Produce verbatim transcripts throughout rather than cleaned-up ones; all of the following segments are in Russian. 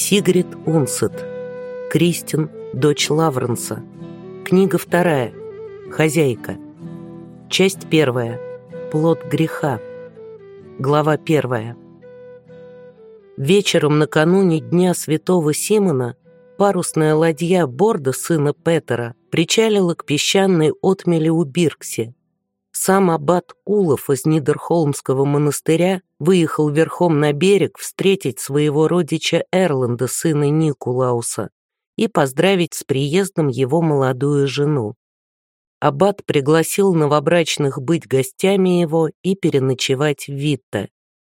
Сигрид Унсет. Кристин, дочь Лавренса. Книга вторая. Хозяйка. Часть первая. Плод греха. Глава первая. Вечером накануне Дня Святого Симона парусная ладья Борда, сына Петера, причалила к песчаной отмели у Биркси. Сам аббат Улов из Нидерхолмского монастыря выехал верхом на берег встретить своего родича Эрланда, сына Никулауса, и поздравить с приездом его молодую жену. Аббат пригласил новобрачных быть гостями его и переночевать в Витте.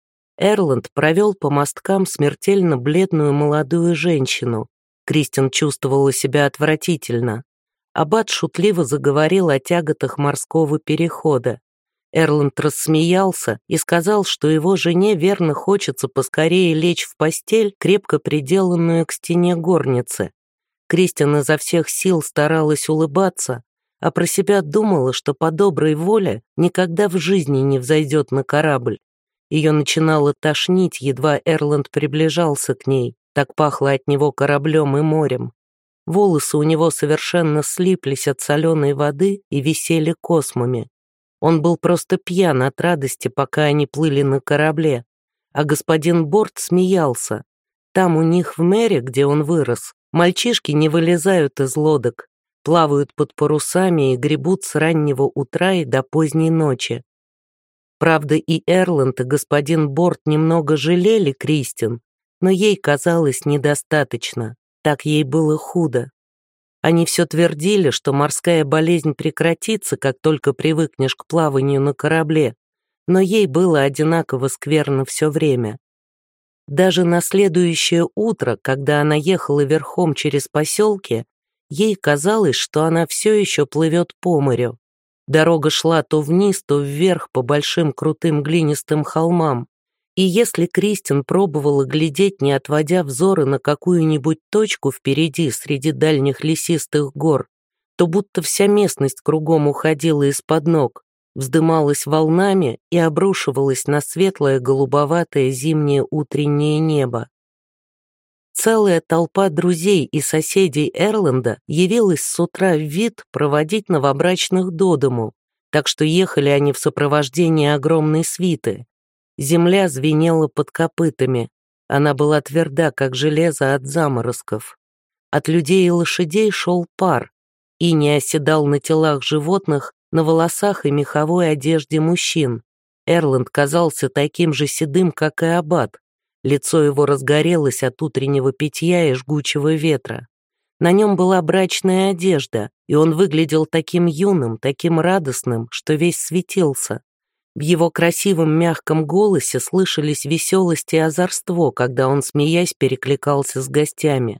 Эрланд провел по мосткам смертельно бледную молодую женщину. Кристин чувствовала себя отвратительно. Аббат шутливо заговорил о тяготах морского перехода. Эрланд рассмеялся и сказал, что его жене верно хочется поскорее лечь в постель, крепко приделанную к стене горницы. Кристин изо всех сил старалась улыбаться, а про себя думала, что по доброй воле никогда в жизни не взойдет на корабль. Ее начинало тошнить, едва Эрланд приближался к ней, так пахло от него кораблем и морем. Волосы у него совершенно слиплись от соленой воды и висели космами. Он был просто пьян от радости, пока они плыли на корабле. А господин Борт смеялся. Там у них в Мэре, где он вырос, мальчишки не вылезают из лодок, плавают под парусами и гребут с раннего утра и до поздней ночи. Правда, и Эрланд, и господин Борт немного жалели Кристин, но ей казалось недостаточно. Так ей было худо. Они все твердили, что морская болезнь прекратится, как только привыкнешь к плаванию на корабле, но ей было одинаково скверно все время. Даже на следующее утро, когда она ехала верхом через поселки, ей казалось, что она все еще плывет по морю. Дорога шла то вниз, то вверх по большим крутым глинистым холмам. И если Кристин пробовала глядеть, не отводя взоры на какую-нибудь точку впереди среди дальних лесистых гор, то будто вся местность кругом уходила из-под ног, вздымалась волнами и обрушивалась на светлое голубоватое зимнее утреннее небо. Целая толпа друзей и соседей Эрланда явилась с утра в Вит проводить новобрачных до дому, так что ехали они в сопровождении огромной свиты. Земля звенела под копытами, она была тверда, как железо от заморозков. От людей и лошадей шел пар, и не оседал на телах животных, на волосах и меховой одежде мужчин. Эрланд казался таким же седым, как и аббат. Лицо его разгорелось от утреннего питья и жгучего ветра. На нем была брачная одежда, и он выглядел таким юным, таким радостным, что весь светился. В его красивом мягком голосе слышались веселость и озорство, когда он, смеясь, перекликался с гостями.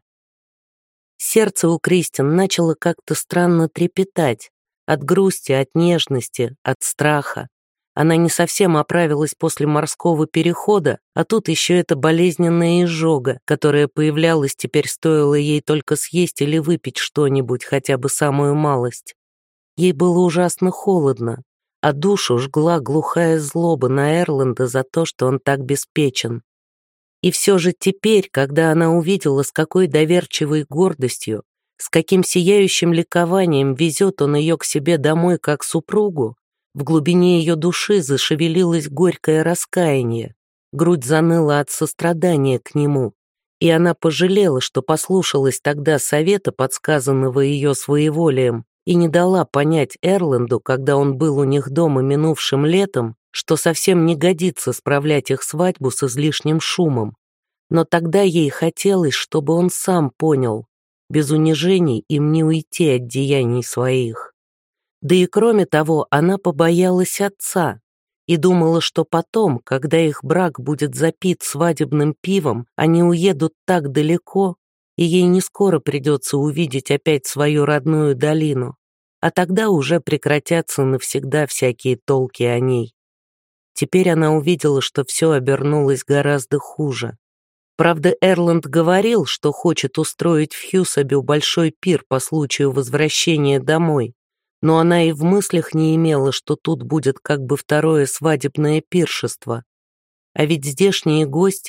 Сердце у Кристин начало как-то странно трепетать, от грусти, от нежности, от страха. Она не совсем оправилась после морского перехода, а тут еще эта болезненная изжога, которая появлялась теперь, стоило ей только съесть или выпить что-нибудь, хотя бы самую малость. Ей было ужасно холодно, а душу жгла глухая злоба на Эрланда за то, что он так беспечен. И все же теперь, когда она увидела, с какой доверчивой гордостью, с каким сияющим ликованием везет он ее к себе домой как супругу, в глубине ее души зашевелилось горькое раскаяние, грудь заныла от сострадания к нему, и она пожалела, что послушалась тогда совета, подсказанного ее своеволием, и не дала понять Эрланду, когда он был у них дома минувшим летом, что совсем не годится справлять их свадьбу с излишним шумом. Но тогда ей хотелось, чтобы он сам понял, без унижений им не уйти от деяний своих. Да и кроме того, она побоялась отца и думала, что потом, когда их брак будет запит свадебным пивом, они уедут так далеко, и ей не скоро придется увидеть опять свою родную долину, а тогда уже прекратятся навсегда всякие толки о ней. Теперь она увидела, что все обернулось гораздо хуже. Правда, Эрланд говорил, что хочет устроить в Хьюсабю большой пир по случаю возвращения домой, но она и в мыслях не имела, что тут будет как бы второе свадебное пиршество. А ведь здешние гости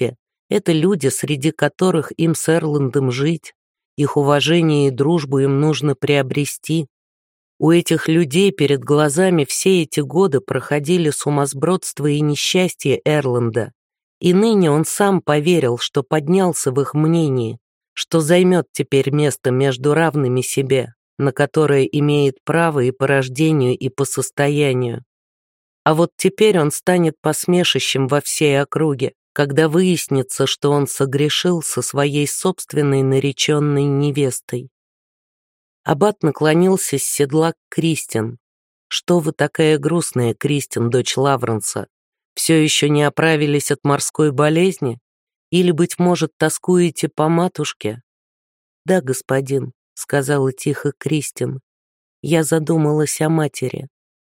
Это люди, среди которых им с Эрландом жить, их уважение и дружбу им нужно приобрести. У этих людей перед глазами все эти годы проходили сумасбродство и несчастье Эрланда, и ныне он сам поверил, что поднялся в их мнении, что займет теперь место между равными себе, на которое имеет право и по рождению, и по состоянию. А вот теперь он станет посмешищем во всей округе, когда выяснится, что он согрешил со своей собственной нареченной невестой. Аббат наклонился с седла к Кристин. «Что вы такая грустная, Кристин, дочь Лавренса? Все еще не оправились от морской болезни? Или, быть может, тоскуете по матушке?» «Да, господин», — сказала тихо Кристин. «Я задумалась о матери».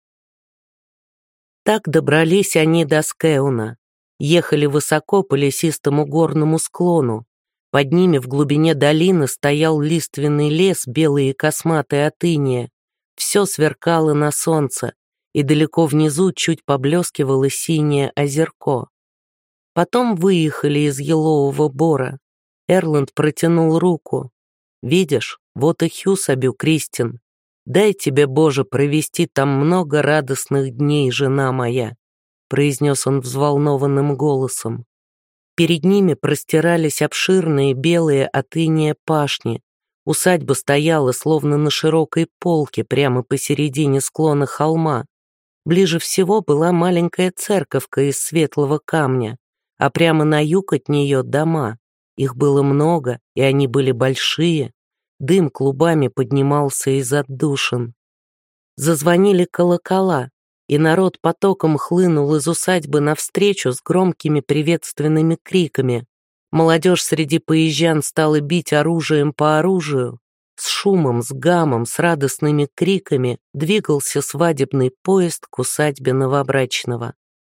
Так добрались они до Скеуна. Ехали высоко по лесистому горному склону. Под ними в глубине долины стоял лиственный лес, белый и косматый от иния. Все сверкало на солнце, и далеко внизу чуть поблескивало синее озерко. Потом выехали из елового бора. Эрланд протянул руку. «Видишь, вот и Хьюсабю, Кристин. Дай тебе, Боже, провести там много радостных дней, жена моя», произнес он взволнованным голосом. Перед ними простирались обширные белые от иния пашни. Усадьба стояла словно на широкой полке прямо посередине склона холма. Ближе всего была маленькая церковка из светлого камня, а прямо на юг от нее дома. Их было много, и они были большие. Дым клубами поднимался из отдушин. Зазвонили колокола, и народ потоком хлынул из усадьбы навстречу с громкими приветственными криками. Молодежь среди поезжан стала бить оружием по оружию. С шумом, с гамом, с радостными криками двигался свадебный поезд к усадьбе новобрачного.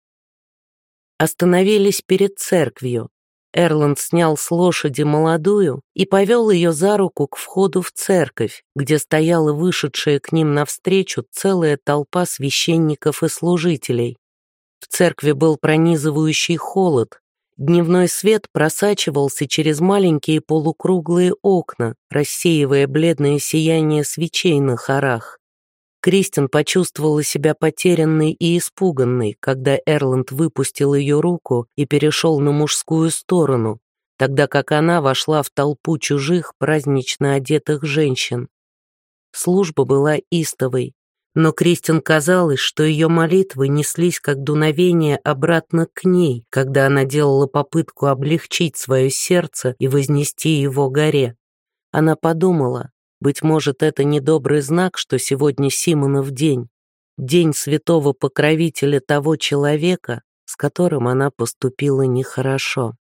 Остановились перед церковью. Эрланд снял с лошади молодую и повел ее за руку к входу в церковь, где стояла вышедшая к ним навстречу целая толпа священников и служителей. В церкви был пронизывающий холод. Дневной свет просачивался через маленькие полукруглые окна, рассеивая бледное сияние свечей на хорах. Кристин почувствовала себя потерянной и испуганной, когда Эрланд выпустил ее руку и перешел на мужскую сторону, тогда как она вошла в толпу чужих празднично одетых женщин. Служба была истовой, но Кристин казалось, что ее молитвы неслись как дуновение обратно к ней, когда она делала попытку облегчить свое сердце и вознести его горе. Она подумала, быть может, это недобрый знак, что сегодня Симонов день, день святого покровителя того человека, с которым она поступила нехорошо.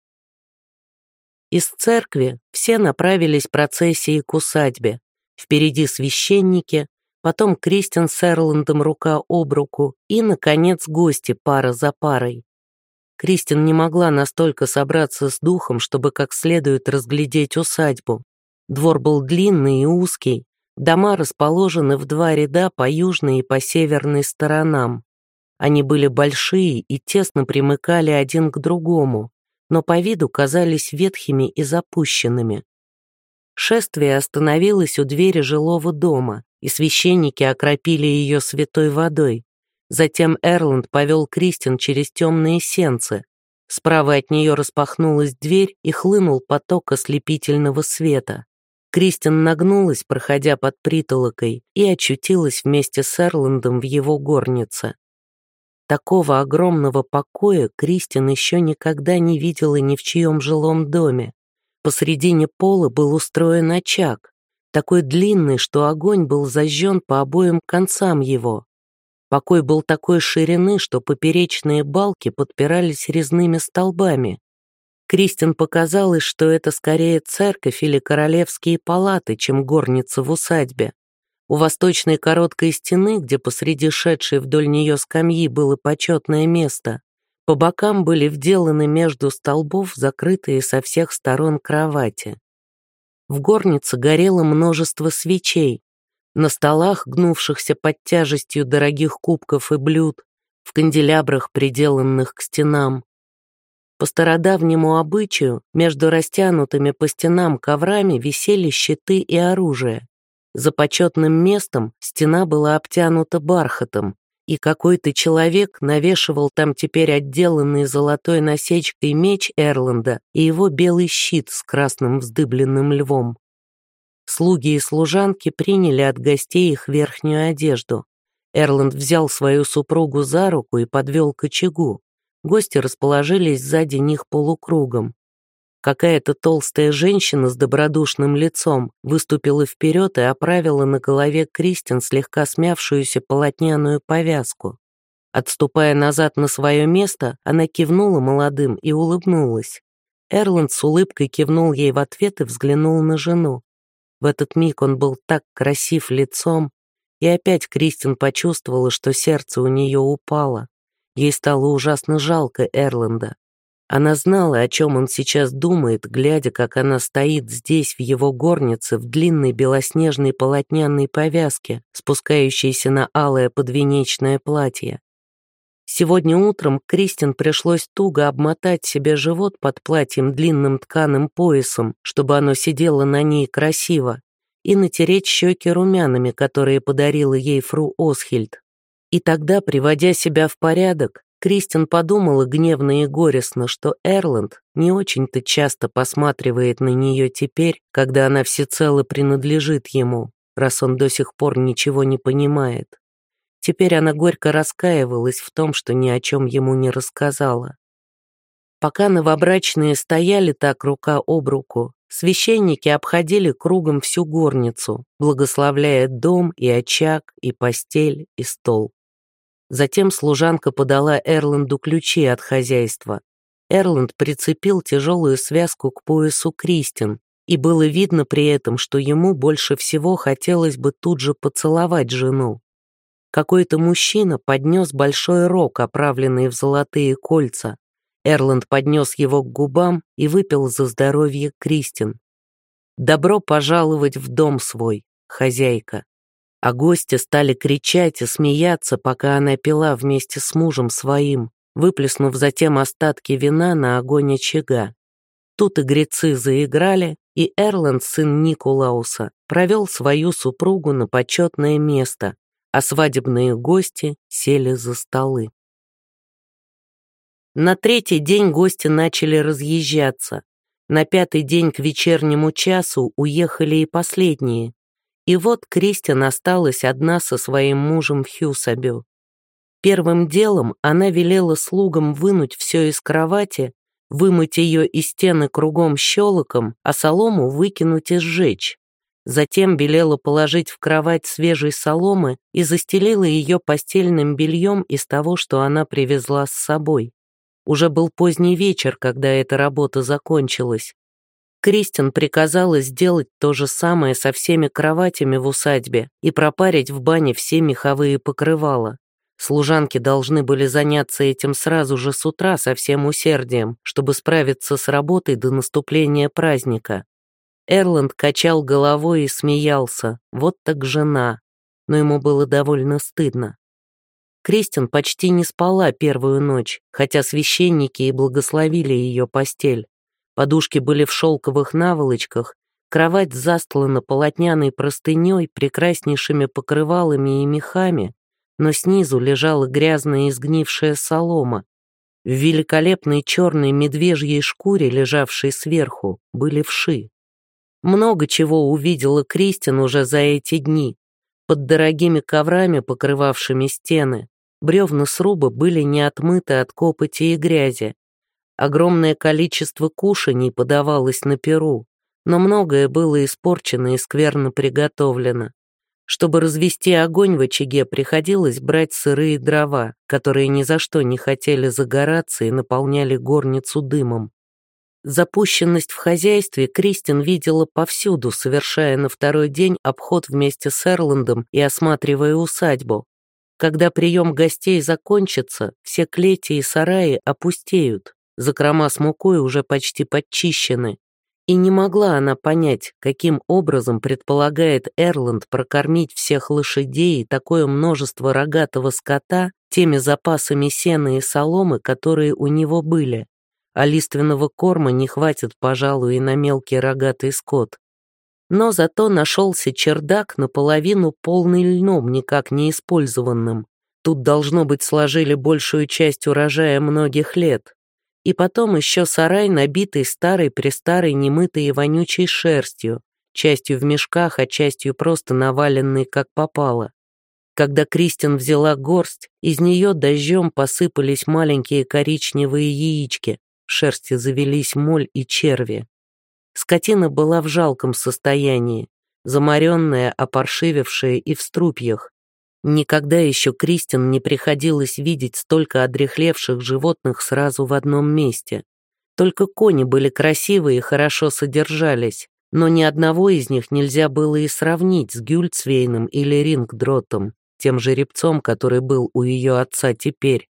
Из церкви все направились процессией к усадьбе. Впереди священники, потом Кристин с Эрландом рука об руку и, наконец, гости пара за парой. Кристин не могла настолько собраться с духом, чтобы как следует разглядеть усадьбу. Двор был длинный и узкий, дома расположены в два ряда по южной и по северной сторонам. Они были большие и тесно примыкали один к другому, но по виду казались ветхими и запущенными. Шествие остановилось у двери жилого дома, и священники окропили ее святой водой. Затем Эрланд повел Кристин через темные сенцы. Справа от нее распахнулась дверь и хлынул поток ослепительного света. Кристин нагнулась, проходя под притолокой, и очутилась вместе с Эрландом в его горнице. Такого огромного покоя Кристин еще никогда не видела ни в чьем жилом доме. Посредине пола был устроен очаг, такой длинный, что огонь был зажжен по обоим концам его. Покой был такой ширины, что поперечные балки подпирались резными столбами. Кристин показалось, что это скорее церковь или королевские палаты, чем горница в усадьбе. У восточной короткой стены, где посреди шедшей вдоль нее скамьи было почетное место, по бокам были вделаны между столбов закрытые со всех сторон кровати. В горнице горело множество свечей. На столах, гнувшихся под тяжестью дорогих кубков и блюд, в канделябрах, приделанных к стенам. По стародавнему обычаю между растянутыми по стенам коврами висели щиты и оружие. За почетным местом стена была обтянута бархатом, и какой-то человек навешивал там теперь отделанный золотой насечкой меч Эрланда и его белый щит с красным вздыбленным львом. Слуги и служанки приняли от гостей их верхнюю одежду. Эрланд взял свою супругу за руку и подвел к очагу. Гости расположились сзади них полукругом. Какая-то толстая женщина с добродушным лицом выступила вперед и оправила на голове Кристин слегка смявшуюся полотняную повязку. Отступая назад на свое место, она кивнула молодым и улыбнулась. Эрланд с улыбкой кивнул ей в ответ и взглянул на жену. В этот миг он был так красив лицом, и опять Кристин почувствовала, что сердце у нее упало. Ей стало ужасно жалко Эрланда. Она знала, о чем он сейчас думает, глядя, как она стоит здесь, в его горнице, в длинной белоснежной полотняной повязке, спускающейся на алое подвенечное платье. Сегодня утром Кристин пришлось туго обмотать себе живот под платьем длинным тканым поясом, чтобы оно сидело на ней красиво, и натереть щеки румянами, которые подарила ей фру Осхильд. И тогда, приводя себя в порядок, Кристин подумала гневно и горестно, что Эрланд не очень-то часто посматривает на нее теперь, когда она всецело принадлежит ему, раз он до сих пор ничего не понимает. Теперь она горько раскаивалась в том, что ни о чем ему не рассказала. Пока новобрачные стояли так рука об руку, священники обходили кругом всю горницу, благословляя дом и очаг, и постель, и стол. Затем служанка подала Эрланду ключи от хозяйства. Эрланд прицепил тяжелую связку к поясу Кристин, и было видно при этом, что ему больше всего хотелось бы тут же поцеловать жену. Какой-то мужчина поднес большой рог, оправленный в золотые кольца. Эрланд поднес его к губам и выпил за здоровье Кристин. «Добро пожаловать в дом свой, хозяйка». А гости стали кричать и смеяться, пока она пила вместе с мужем своим, выплеснув затем остатки вина на огонь очага. Тут игрецы заиграли, и Эрланд, сын Никулауса, провел свою супругу на почетное место, а свадебные гости сели за столы. На третий день гости начали разъезжаться. На пятый день к вечернему часу уехали и последние. И вот Кристин осталась одна со своим мужем в Хьюсабю. Первым делом она велела слугам вынуть все из кровати, вымыть ее и стены кругом щелоком, а солому выкинуть и сжечь. Затем велела положить в кровать свежей соломы и застелила ее постельным бельем из того, что она привезла с собой. Уже был поздний вечер, когда эта работа закончилась. Кристин приказала сделать то же самое со всеми кроватями в усадьбе и пропарить в бане все меховые покрывала. Служанки должны были заняться этим сразу же с утра со всем усердием, чтобы справиться с работой до наступления праздника. Эрланд качал головой и смеялся. Вот так жена. Но ему было довольно стыдно. Кристин почти не спала первую ночь, хотя священники и благословили ее постель. Подушки были в шелковых наволочках, кровать застлана полотняной простыней, прекраснейшими покрывалами и мехами, но снизу лежала грязная изгнившая солома. В великолепной черной медвежьей шкуре, лежавшей сверху, были вши. Много чего увидела Кристин уже за эти дни. Под дорогими коврами, покрывавшими стены, бревна сруба были не отмыты от копоти и грязи. Огромное количество кушаний подавалось на перу, но многое было испорчено и скверно приготовлено. Чтобы развести огонь в очаге, приходилось брать сырые дрова, которые ни за что не хотели загораться и наполняли горницу дымом. Запущенность в хозяйстве Кристин видела повсюду, совершая на второй день обход вместе с Эрландом и осматривая усадьбу. Когда прием гостей закончится, все клети и сараи опустеют, закрома с мукой уже почти подчищены. И не могла она понять, каким образом предполагает Эрланд прокормить всех лошадей и такое множество рогатого скота теми запасами сена и соломы, которые у него были. а лиственного корма не хватит, пожалуй, и на мелкий рогатый скот. Но зато нашелся чердак, наполовину полный льном, никак не использованным. Тут, должно быть, сложили большую часть урожая многих лет. И потом еще сарай, набитый старой-престарой немытой и вонючей шерстью, частью в мешках, а частью просто наваленной как попало. Когда Кристин взяла горсть, из нее дождем посыпались маленькие коричневые яички, в шерсти завелись моль и черви. Скотина была в жалком состоянии, заморенная, опоршивевшая и в струпьях. Никогда еще Кристин не приходилось видеть столько одряхлевших животных сразу в одном месте. Только кони были красивые и хорошо содержались, но ни одного из них нельзя было и сравнить с Гюльцвейном или Рингдротом, тем жеребцом, который был у ее отца теперь.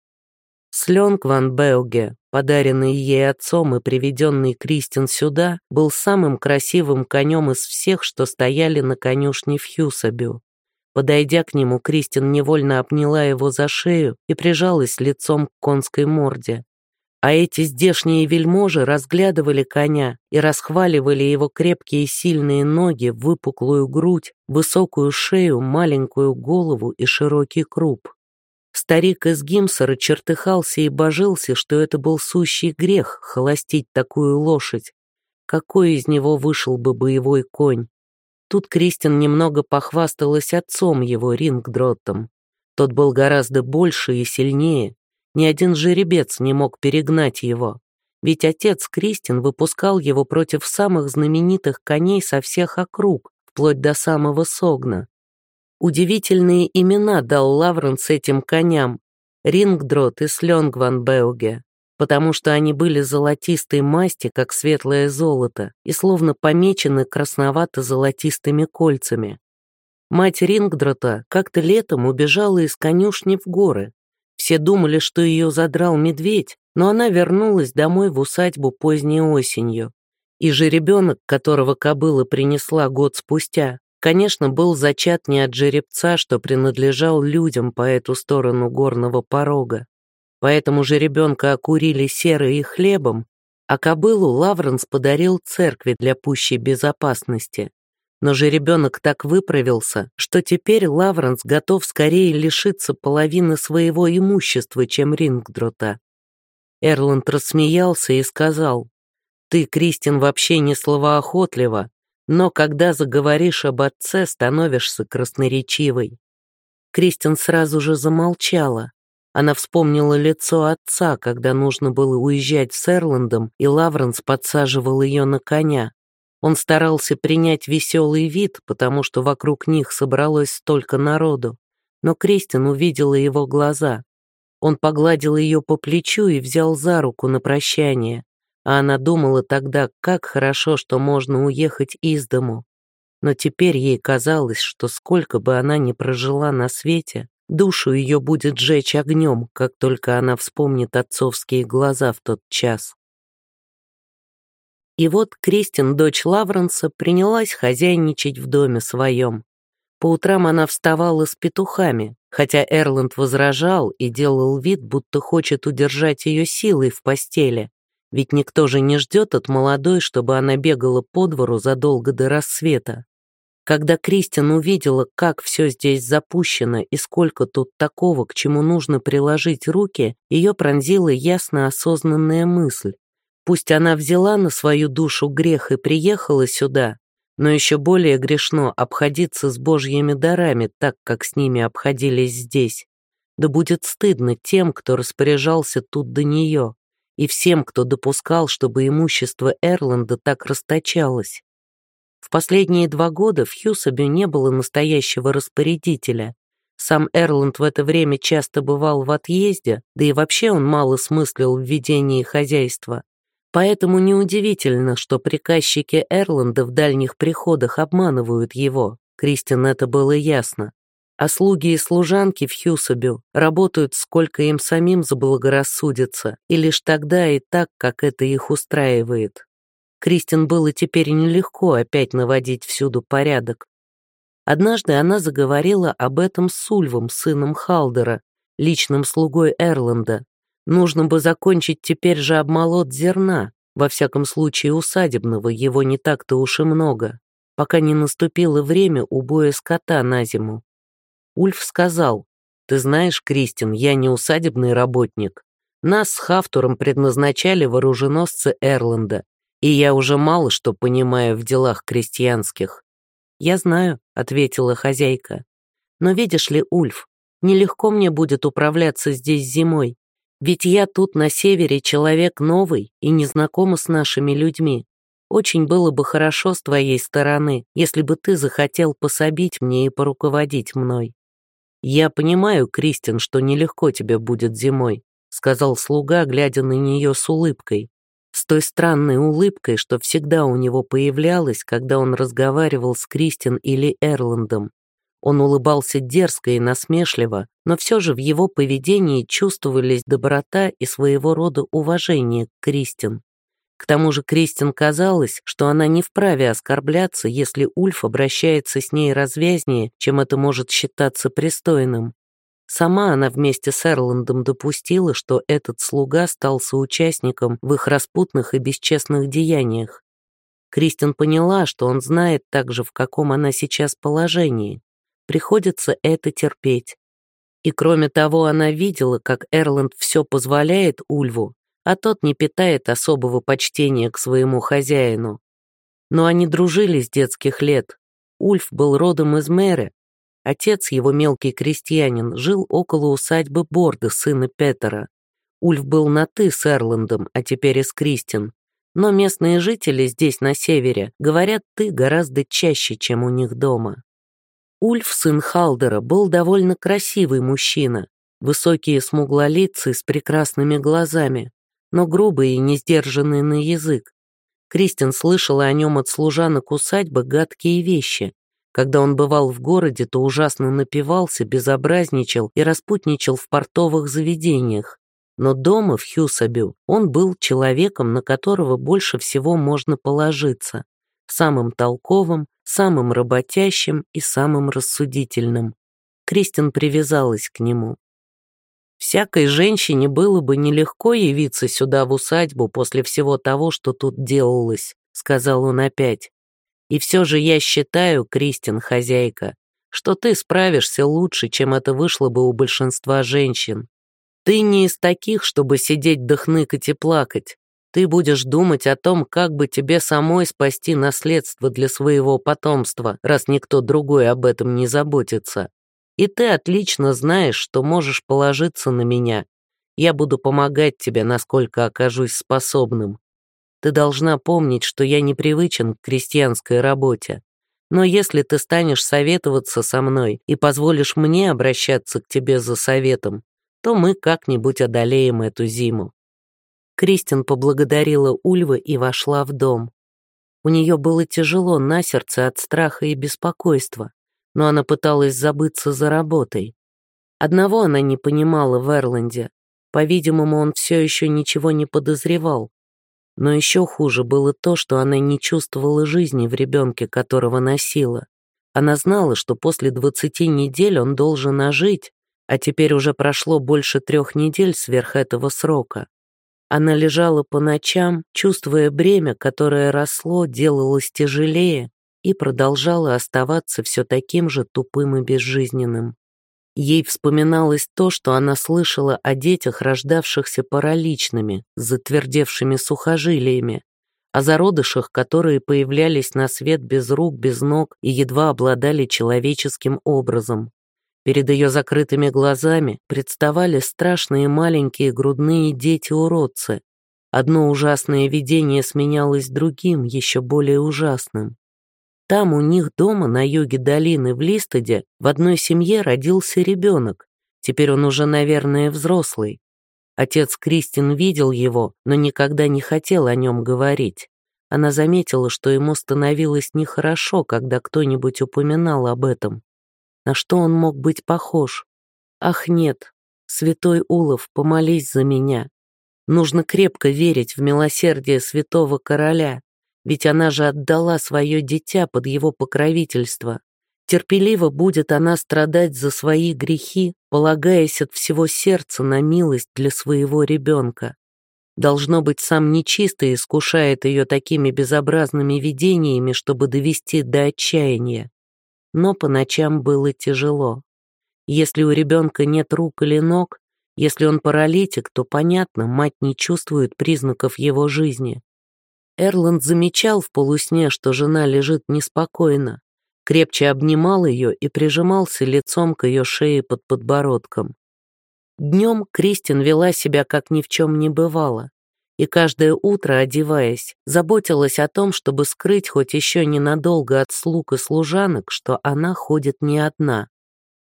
Слёнг ван Беуге, подаренный ей отцом и приведенный Кристин сюда, был самым красивым конем из всех, что стояли на конюшне в Хьюсабю. Подойдя к нему, Кристин невольно обняла его за шею и прижалась лицом к конской морде. А эти здешние вельможи разглядывали коня и расхваливали его крепкие сильные ноги, выпуклую грудь, высокую шею, маленькую голову и широкий круп. Старик из Гимсора чертыхался и божился, что это был сущий грех холостить такую лошадь. Какой из него вышел бы боевой конь? Тут Кристин немного похвасталась отцом его, Рингдротом. Тот был гораздо больше и сильнее. Ни один жеребец не мог перегнать его. Ведь отец Кристин выпускал его против самых знаменитых коней со всех округ, вплоть до самого Согна. Удивительные имена дал Лавренс этим коням — Рингдрот и Слёнг ван Беуге, потому что они были золотистой масти, как светлое золото, и словно помечены красновато-золотистыми кольцами. Мать Рингдрота как-то летом убежала из конюшни в горы. Все думали, что ее задрал медведь, но она вернулась домой в усадьбу поздней осенью. И жеребенок, которого кобыла принесла год спустя, конечно, был зачат не от жеребца, что принадлежал людям по эту сторону горного порога. Поэтому жеребенка окурили серой и хлебом, а кобылу Лавренс подарил церкви для пущей безопасности. Но жеребенок так выправился, что теперь Лавренс готов скорее лишиться половины своего имущества, чем Рингдрота. Эрланд рассмеялся и сказал: «Ты, Кристин, вообще не словоохотлива, но когда заговоришь об отце, становишься красноречивой». Кристин сразу же замолчала. Она вспомнила лицо отца, когда нужно было уезжать с Эрландом, и Лавренс подсаживал ее на коня. Он старался принять веселый вид, потому что вокруг них собралось столько народу, но Кристин увидела его глаза. Он погладил ее по плечу и взял за руку на прощание, а она думала тогда, как хорошо, что можно уехать из дому. Но теперь ей казалось, что сколько бы она ни прожила на свете, душу ее будет жечь огнем, как только она вспомнит отцовские глаза в тот час. И вот Кристин, дочь Лавренса, принялась хозяйничать в доме своем. По утрам она вставала с петухами, хотя Эрланд возражал и делал вид, будто хочет удержать ее силой в постели, ведь никто же не ждет от молодой, чтобы она бегала по двору задолго до рассвета. Когда Кристин увидела, как все здесь запущено и сколько тут такого, к чему нужно приложить руки, ее пронзила ясно осознанная мысль. Пусть она взяла на свою душу грех и приехала сюда, но еще более грешно обходиться с божьими дарами так, как с ними обходились здесь. Да будет стыдно тем, кто распоряжался тут до нее, и всем, кто допускал, чтобы имущество Эрланда так расточалось. В последние два года в Хьюсабе не было настоящего распорядителя. Сам Эрланд в это время часто бывал в отъезде, да и вообще он мало смыслил в ведении хозяйства. Поэтому неудивительно, что приказчики Эрланда в дальних приходах обманывают его. Кристин это было ясно. А слуги и служанки в Хьюсабю работают сколько им самим заблагорассудится, и лишь тогда и так, как это их устраивает. Кристин было теперь нелегко опять наводить всюду порядок. Однажды она заговорила об этом с Ульвом, сыном Халдера, личным слугой Эрланда, Нужно бы закончить теперь же обмолот зерна, во всяком случае усадебного, его не так-то уж и много, пока не наступило время убоя скота на зиму. Ульф сказал: «Ты знаешь, Кристин, я не усадебный работник. Нас с Хафтуром предназначали в оруженосцы Эрланда, и я уже мало что понимаю в делах крестьянских». «Я знаю», — ответила хозяйка. «Но видишь ли, Ульф, нелегко мне будет управляться здесь зимой, ведь я тут на севере человек новый и не знакома с нашими людьми. Очень было бы хорошо с твоей стороны, если бы ты захотел пособить мне и поруководить мной». «Я понимаю, Кристин, что нелегко тебе будет зимой», — сказал слуга, глядя на нее с улыбкой, с той странной улыбкой, что всегда у него появлялась, когда он разговаривал с Кристин или Эрландом. Он улыбался дерзко и насмешливо, но все же в его поведении чувствовались доброта и своего рода уважение к Кристин. К тому же Кристин казалось, что она не вправе оскорбляться, если Ульф обращается с ней развязнее, чем это может считаться пристойным. Сама она вместе с Эрландом допустила, что этот слуга стал соучастником в их распутных и бесчестных деяниях. Кристин поняла, что он знает также, в каком она сейчас положении. Приходится это терпеть. И кроме того, она видела, как Эрланд все позволяет Ульву, а тот не питает особого почтения к своему хозяину. Но они дружили с детских лет. Ульф был родом из Мэре. Отец, его мелкий крестьянин, жил около усадьбы Борда, сына Петера. Ульф был на «ты» с Эрландом, а теперь и с Кристин. Но местные жители здесь, на севере, говорят «ты» гораздо чаще, чем у них дома. Ульф, сын Халдера, был довольно красивый мужчина, высокий и смуглолицый, с прекрасными глазами, но грубый и несдержанный на язык. Кристин слышала о нем от служанок усадьбы гадкие вещи. Когда он бывал в городе, то ужасно напивался, безобразничал и распутничал в портовых заведениях. Но дома, в Хьюсабю, он был человеком, на которого больше всего можно положиться, самым толковым, самым работящим и самым рассудительным. Кристин привязалась к нему. «Всякой женщине было бы нелегко явиться сюда в усадьбу после всего того, что тут делалось», — сказал он опять. «И все же я считаю, Кристин, хозяйка, что ты справишься лучше, чем это вышло бы у большинства женщин. Ты не из таких, чтобы сидеть да хныкать и плакать. Ты будешь думать о том, как бы тебе самой спасти наследство для своего потомства, раз никто другой об этом не заботится. И ты отлично знаешь, что можешь положиться на меня. Я буду помогать тебе, насколько окажусь способным. Ты должна помнить, что я непривычен к крестьянской работе. Но если ты станешь советоваться со мной и позволишь мне обращаться к тебе за советом, то мы как-нибудь одолеем эту зиму». Кристин поблагодарила Ульва и вошла в дом. У нее было тяжело на сердце от страха и беспокойства, но она пыталась забыться за работой. Одного она не понимала в Эрланде. По-видимому, он все еще ничего не подозревал. Но еще хуже было то, что она не чувствовала жизни в ребенке, которого носила. Она знала, что после двадцати недель он должен ожить, а теперь уже прошло больше трех недель сверх этого срока. Она лежала по ночам, чувствуя бремя, которое росло, делалось тяжелее и продолжало оставаться все таким же тупым и безжизненным. Ей вспоминалось то, что она слышала о детях, рождавшихся параличными, с затвердевшими сухожилиями, о зародышах, которые появлялись на свет без рук, без ног и едва обладали человеческим образом. Перед ее закрытыми глазами представали страшные маленькие грудные дети-уродцы. Одно ужасное видение сменялось другим, еще более ужасным. Там у них дома, на юге долины, в Листеде, в одной семье родился ребенок. Теперь он уже, наверное, взрослый. Отец Кристин видел его, но никогда не хотел о нем говорить. Она заметила, что ему становилось нехорошо, когда кто-нибудь упоминал об этом. На что он мог быть похож? Ах, нет, святой Улов, помолись за меня. Нужно крепко верить в милосердие святого короля, ведь она же отдала свое дитя под его покровительство. Терпеливо будет она страдать за свои грехи, полагаясь от всего сердца на милость для своего ребенка. Должно быть, сам нечистый искушает ее такими безобразными видениями, чтобы довести до отчаяния. Но по ночам было тяжело. Если у ребенка нет рук или ног, если он паралитик, то, понятно, мать не чувствует признаков его жизни. Эрланд замечал в полусне, что жена лежит неспокойно, крепче обнимал ее и прижимался лицом к ее шее под подбородком. Днем Кристин вела себя, как ни в чем не бывало, и каждое утро, одеваясь, заботилась о том, чтобы скрыть хоть еще ненадолго от слуг и служанок, что она ходит не одна.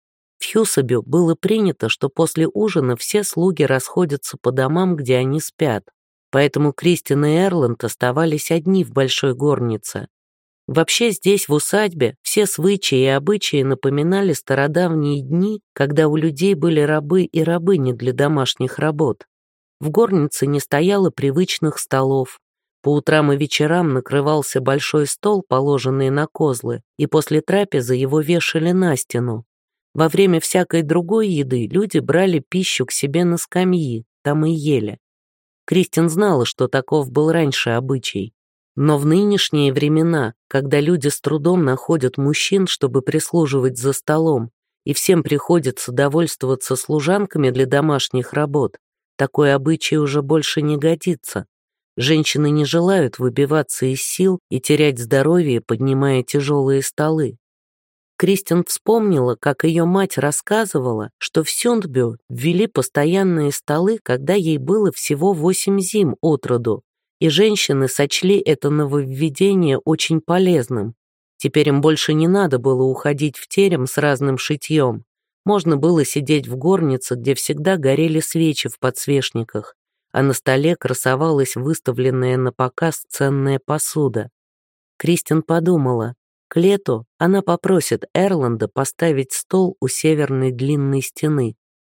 В Хьюсабю было принято, что после ужина все слуги расходятся по домам, где они спят, поэтому Кристин и Эрланд оставались одни в большой горнице. Вообще здесь, в усадьбе, все свычаи и обычаи напоминали стародавние дни, когда у людей были рабы и рабыни для домашних работ. В горнице не стояло привычных столов. По утрам и вечерам накрывался большой стол, положенный на козлы, и после трапезы его вешали на стену. Во время всякой другой еды люди брали пищу к себе на скамьи, там и ели. Кристин знала, что таков был раньше обычай. Но в нынешние времена, когда люди с трудом находят мужчин, чтобы прислуживать за столом, и всем приходится довольствоваться служанками для домашних работ, такой обычай уже больше не годится. Женщины не желают выбиваться из сил и терять здоровье, поднимая тяжелые столы. Кристин вспомнила, как ее мать рассказывала, что в Сюндбю ввели постоянные столы, когда ей было всего восемь зим от роду, и женщины сочли это нововведение очень полезным. Теперь им больше не надо было уходить в терем с разным шитьем. Можно было сидеть в горнице, где всегда горели свечи в подсвечниках, а на столе красовалась выставленная на показ ценная посуда. Кристин подумала, к лету она попросит Эрланда поставить стол у северной длинной стены.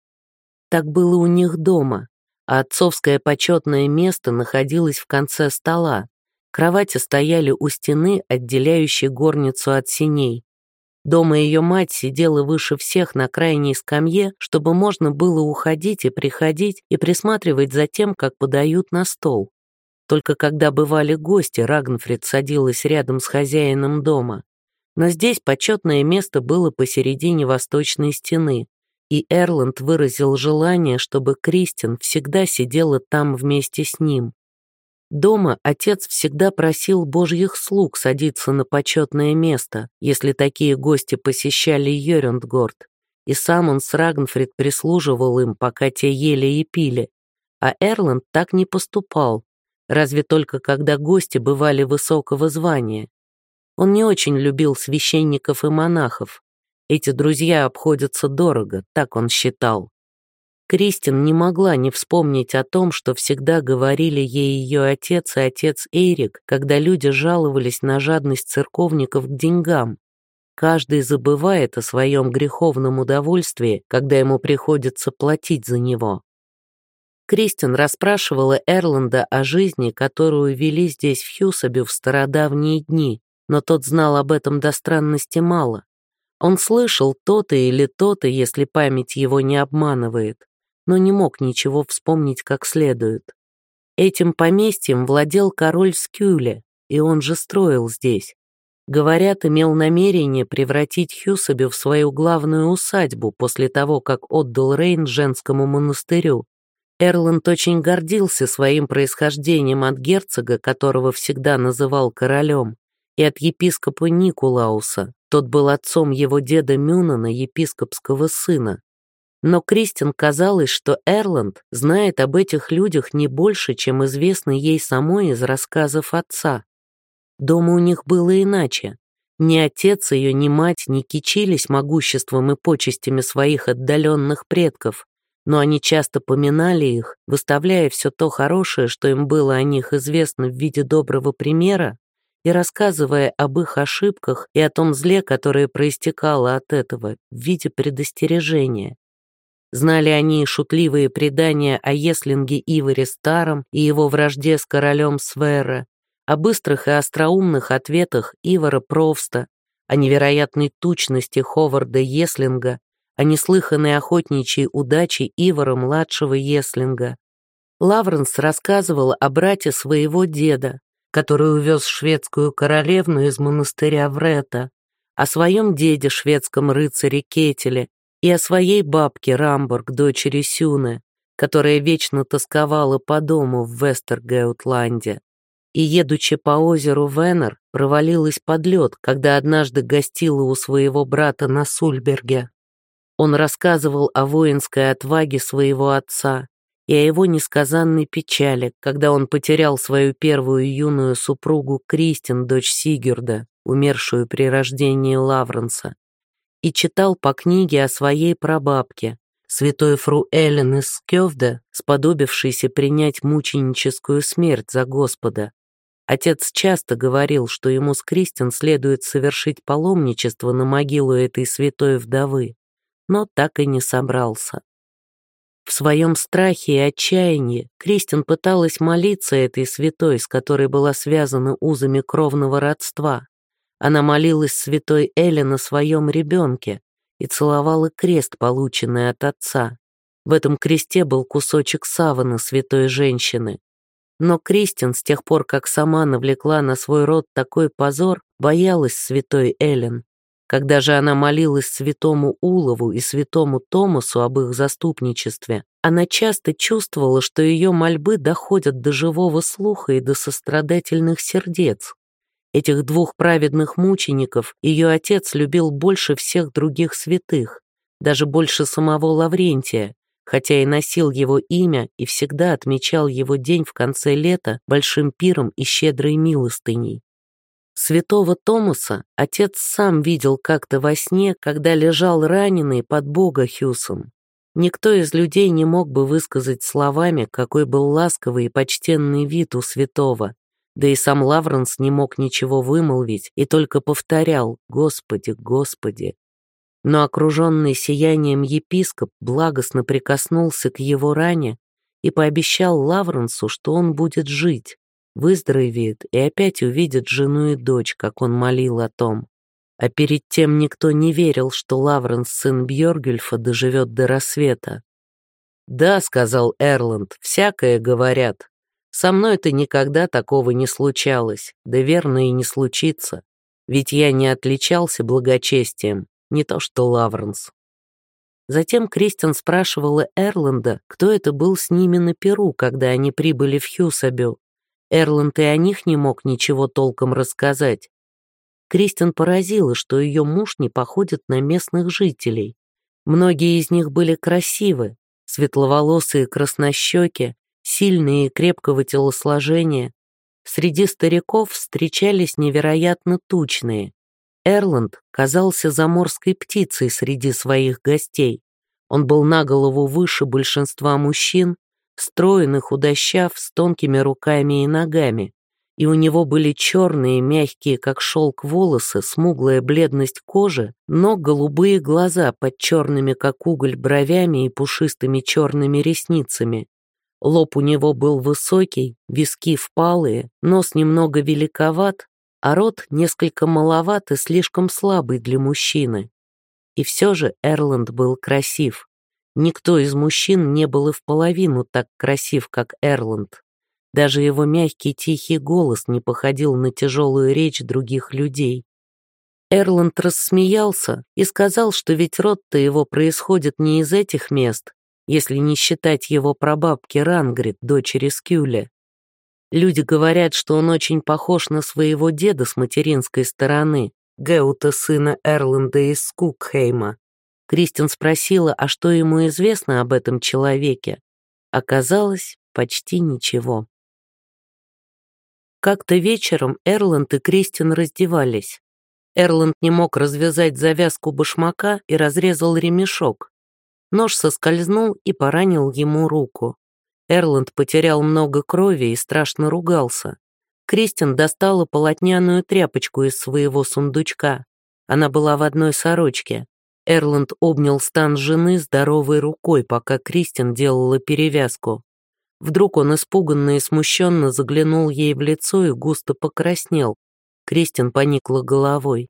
Так было у них дома, а отцовское почетное место находилось в конце стола. Кровати стояли у стены, отделяющей горницу от сеней. Дома ее мать сидела выше всех на крайней скамье, чтобы можно было уходить и приходить и присматривать за тем, как подают на стол. Только когда бывали гости, Рагнфрид садилась рядом с хозяином дома. Но здесь почетное место было посередине восточной стены, и Эрланд выразил желание, чтобы Кристин всегда сидела там вместе с ним. Дома отец всегда просил божьих слуг садиться на почетное место, если такие гости посещали Йорюндгорд, и сам он с Рагнфрид прислуживал им, пока те ели и пили. А Эрланд так не поступал, разве только когда гости бывали высокого звания. Он не очень любил священников и монахов. Эти друзья обходятся дорого, так он считал. Кристин не могла не вспомнить о том, что всегда говорили ей ее отец и отец Эйрик, когда люди жаловались на жадность церковников к деньгам. Каждый забывает о своем греховном удовольствии, когда ему приходится платить за него. Кристин расспрашивала Эрланда о жизни, которую вели здесь в Хьюсабю в стародавние дни, но тот знал об этом до странности мало. Он слышал то-то или то-то, если память его не обманывает, но не мог ничего вспомнить как следует. Этим поместьем владел король Скюле, и он же строил здесь. Говорят, имел намерение превратить Хьюсабю в свою главную усадьбу после того, как отдал Рейн женскому монастырю. Эрланд очень гордился своим происхождением от герцога, которого всегда называл королем, и от епископа Никулауса, тот был отцом его деда Мюнана, епископского сына. Но Кристин казалось, что Эрланд знает об этих людях не больше, чем известно ей самой из рассказов отца. Дома у них было иначе. Ни отец ее, ни мать не кичились могуществом и почестями своих отдаленных предков, но они часто поминали их, выставляя все то хорошее, что им было о них известно в виде доброго примера, и рассказывая об их ошибках и о том зле, которое проистекало от этого, в виде предостережения. Знали они и шутливые предания о Еслинге Иваре Старом и его вражде с королем Сверре, о быстрых и остроумных ответах Ивара Провста, о невероятной тучности Ховарда Еслинга, о неслыханной охотничьей удаче Ивара-младшего Еслинга. Лавренс рассказывал о брате своего деда, который увез шведскую королевну из монастыря Врета, о своем деде, шведском рыцаре Кетеле, и о своей бабке Рамборг, дочери Сюне, которая вечно тосковала по дому в Вестергеутланде. И, едучи по озеру Венер, провалилась под лед, когда однажды гостила у своего брата на Сульберге. Он рассказывал о воинской отваге своего отца и о его несказанной печали, когда он потерял свою первую юную супругу Кристин, дочь Сигюрда, умершую при рождении Лавренса, и читал по книге о своей прабабке, святой фру Эллен из Скёвда, сподобившейся принять мученическую смерть за Господа. Отец часто говорил, что ему с Кристин следует совершить паломничество на могилу этой святой вдовы, но так и не собрался. В своем страхе и отчаянии Кристин пыталась молиться этой святой, с которой была связана узами кровного родства. Она молилась святой Эллен о своем ребенке и целовала крест, полученный от отца. В этом кресте был кусочек савана святой женщины. Но Кристин, с тех пор, как сама навлекла на свой род такой позор, боялась святой Эллен. Когда же она молилась святому Улову и святому Томасу об их заступничестве, она часто чувствовала, что ее мольбы доходят до живого слуха и до сострадательных сердец. Этих двух праведных мучеников ее отец любил больше всех других святых, даже больше самого Лаврентия, хотя и носил его имя и всегда отмечал его день в конце лета большим пиром и щедрой милостыней. Святого Томаса отец сам видел как-то во сне, когда лежал раненый под Богахюсом. Никто из людей не мог бы высказать словами, какой был ласковый и почтенный вид у святого, да и сам Лавренс не мог ничего вымолвить и только повторял «Господи, Господи». Но окруженный сиянием епископ благостно прикоснулся к его ране и пообещал Лавренсу, что он будет жить, выздоровеет и опять увидит жену и дочь, как он молил о том. А перед тем никто не верил, что Лавренс, сын Бьоргюльфа, доживет до рассвета. «Да», — сказал Эрланд, — «всякое говорят. Со мной-то никогда такого не случалось, да верно и не случится, ведь я не отличался благочестием, не то что Лавренс». Затем Кристин спрашивала Эрланда, кто это был с ними на Перу, когда они прибыли в Хьюсабю. Эрланд и о них не мог ничего толком рассказать. Кристин поразила, что ее муж не походит на местных жителей. Многие из них были красивы, светловолосые, краснощеки, сильные и крепкого телосложения. Среди стариков встречались невероятно тучные. Эрланд казался заморской птицей среди своих гостей. Он был на голову выше большинства мужчин, строен и худощав, с тонкими руками и ногами, и у него были черные, мягкие, как шелк, волосы, смуглая бледность кожи, но голубые глаза под черными, как уголь, бровями и пушистыми черными ресницами. Лоб у него был высокий, виски впалые, нос немного великоват, а рот несколько маловат и слишком слабый для мужчины. И все же Эрланд был красив. Никто из мужчин не был и в половину так красив, как Эрланд. Даже его мягкий тихий голос не походил на тяжелую речь других людей. Эрланд рассмеялся и сказал, что ведь род-то его происходит не из этих мест, если не считать его прабабки Рангрид, дочери Скюля. Люди говорят, что он очень похож на своего деда с материнской стороны, Геута, сына Эрланда из Скукхейма. Кристин спросила, а что ему известно об этом человеке. Оказалось, почти ничего. Как-то вечером Эрланд и Кристин раздевались. Эрланд не мог развязать завязку башмака и разрезал ремешок. Нож соскользнул и поранил ему руку. Эрланд потерял много крови и страшно ругался. Кристин достала полотняную тряпочку из своего сундучка. Она была в одной сорочке. Эрланд обнял стан жены здоровой рукой, пока Кристин делала перевязку. Вдруг он испуганно и смущенно заглянул ей в лицо и густо покраснел. Кристин поникла головой.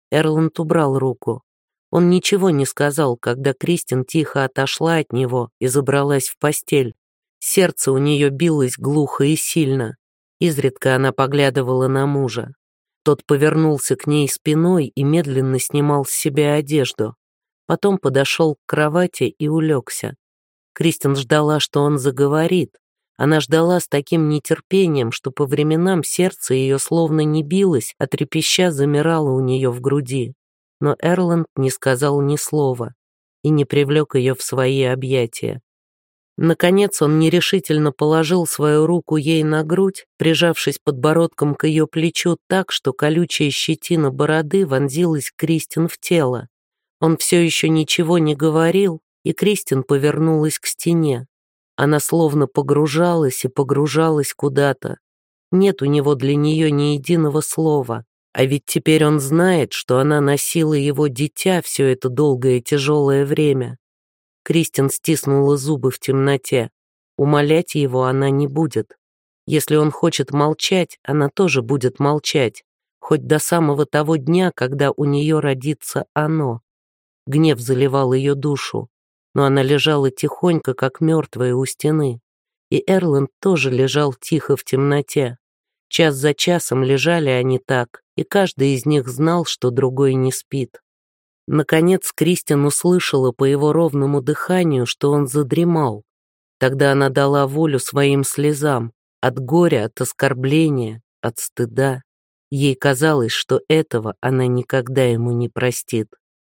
Эрланд убрал руку. Он ничего не сказал, когда Кристин тихо отошла от него и забралась в постель. Сердце у нее билось глухо и сильно. Изредка она поглядывала на мужа. Тот повернулся к ней спиной и медленно снимал с себя одежду. Потом подошел к кровати и улегся. Кристин ждала, что он заговорит. Она ждала с таким нетерпением, что по временам сердце ее словно не билось, а трепеща замирало у нее в груди. Но Эрланд не сказал ни слова и не привлек ее в свои объятия. Наконец он нерешительно положил свою руку ей на грудь, прижавшись подбородком к ее плечу так, что колючая щетина бороды вонзилась Кристин в тело. Он все еще ничего не говорил, и Кристин повернулась к стене. Она словно погружалась и погружалась куда-то. Нет у него для нее ни единого слова, а ведь теперь он знает, что она носила его дитя все это долгое и тяжелое время. Кристин стиснула зубы в темноте. Умолять его она не будет. Если он хочет молчать, она тоже будет молчать, хоть до самого того дня, когда у нее родится оно. Гнев заливал ее душу, но она лежала тихонько, как мертвая у стены. И Эрланд тоже лежал тихо в темноте. Час за часом лежали они так, и каждый из них знал, что другой не спит. Наконец Кристин услышала по его ровному дыханию, что он задремал. Тогда она дала волю своим слезам, от горя, от оскорбления, от стыда. Ей казалось, что этого она никогда ему не простит.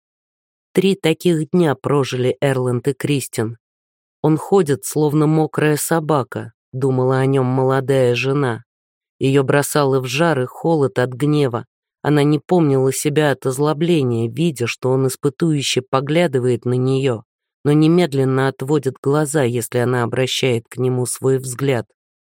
Три таких дня прожили Эрланд и Кристин. «Он ходит, словно мокрая собака», — думала о нем молодая жена. Ее бросало в жар и холод от гнева. Она не помнила себя от озлобления, видя, что он испытующе поглядывает на нее, но немедленно отводит глаза, если она обращает к нему свой взгляд.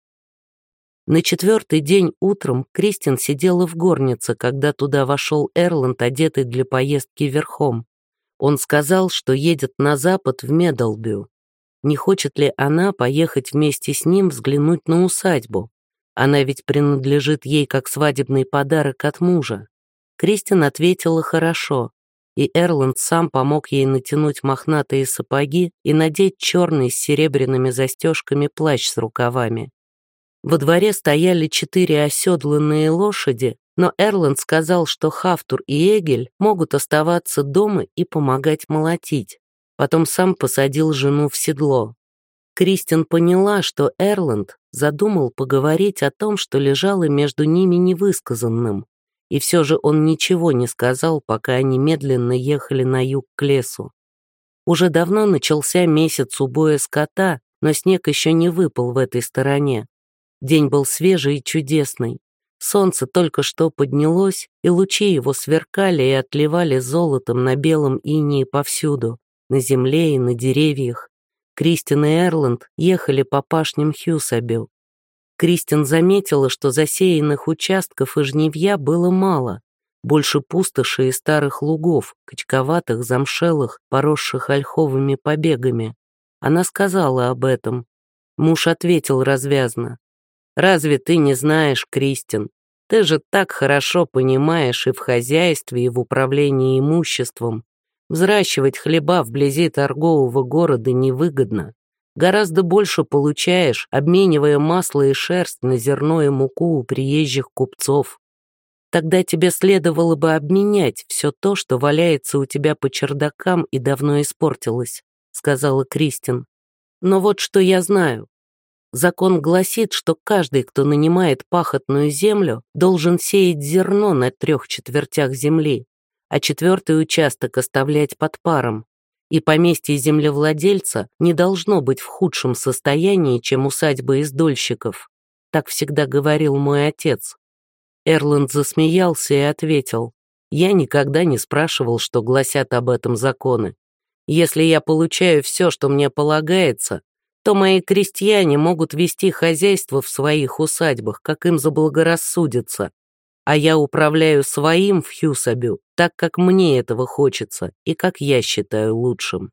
На четвертый день утром Кристин сидела в горнице, когда туда вошел Эрланд, одетый для поездки верхом. Он сказал, что едет на запад в Медалбю. Не хочет ли она поехать вместе с ним взглянуть на усадьбу? Она ведь принадлежит ей как свадебный подарок от мужа. Кристин ответила хорошо, и Эрланд сам помог ей натянуть мохнатые сапоги и надеть черный с серебряными застежками плащ с рукавами. Во дворе стояли четыре оседланные лошади, но Эрланд сказал, что Хафтур и Эгель могут оставаться дома и помогать молотить. Потом сам посадил жену в седло. Кристин поняла, что Эрланд задумал поговорить о том, что лежало между ними невысказанным, и все же он ничего не сказал, пока они медленно ехали на юг к лесу. Уже давно начался месяц убоя скота, но снег еще не выпал в этой стороне. День был свежий и чудесный. Солнце только что поднялось, и лучи его сверкали и отливали золотом на белом инее повсюду, на земле и на деревьях. Кристин и Эрланд ехали по пашням Хьюсабю. Кристин заметила, что засеянных участков и жнивья было мало, больше пустоши и старых лугов, качковатых, замшелых, поросших ольховыми побегами. Она сказала об этом. Муж ответил развязно: «Разве ты не знаешь, Кристин? Ты же так хорошо понимаешь и в хозяйстве, и в управлении имуществом. Взращивать хлеба вблизи торгового города невыгодно. Гораздо больше получаешь, обменивая масло и шерсть на зерно и муку у приезжих купцов. Тогда тебе следовало бы обменять все то, что валяется у тебя по чердакам и давно испортилось», — сказала Кристин. «Но вот что я знаю. Закон гласит, что каждый, кто нанимает пахотную землю, должен сеять зерно на трех четвертях земли, а четвертый участок оставлять под паром. И поместье землевладельца не должно быть в худшем состоянии, чем усадьба издольщиков. Так всегда говорил мой отец». Эрланд засмеялся и ответил: «Я никогда не спрашивал, что гласят об этом законы. Если я получаю все, что мне полагается, то мои крестьяне могут вести хозяйство в своих усадьбах, как им заблагорассудится, а я управляю своим в Хьюсабю так, как мне этого хочется и как я считаю лучшим».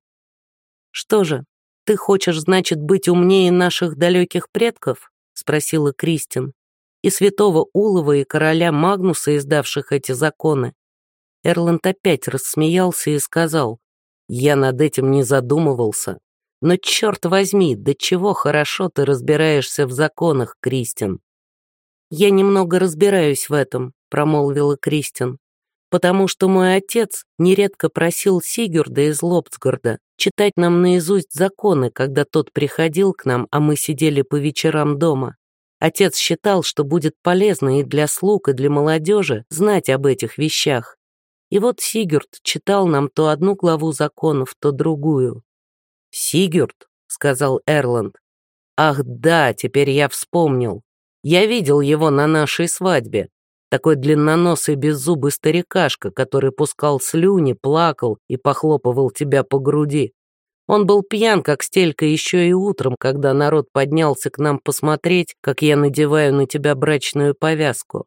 «Что же, ты хочешь, значит, быть умнее наших далеких предков?» — спросила Кристин. «И святого Улова, и короля Магнуса, издавших эти законы?» Эрланд опять рассмеялся и сказал: «Я над этим не задумывался. Но, черт возьми, до чего хорошо ты разбираешься в законах, Кристин». «Я немного разбираюсь в этом», — промолвила Кристин, «потому что мой отец нередко просил Сигурда из Лобцгарда читать нам наизусть законы, когда тот приходил к нам, а мы сидели по вечерам дома. Отец считал, что будет полезно и для слуг, и для молодежи знать об этих вещах. И вот Сигурд читал нам то одну главу законов, то другую». «Сигурд?» — сказал Эрланд. «Ах да, теперь я вспомнил. Я видел его на нашей свадьбе. Такой длинноносый беззубый старикашка, который пускал слюни, плакал и похлопывал тебя по груди. Он был пьян, как стелька, еще и утром, когда народ поднялся к нам посмотреть, как я надеваю на тебя брачную повязку».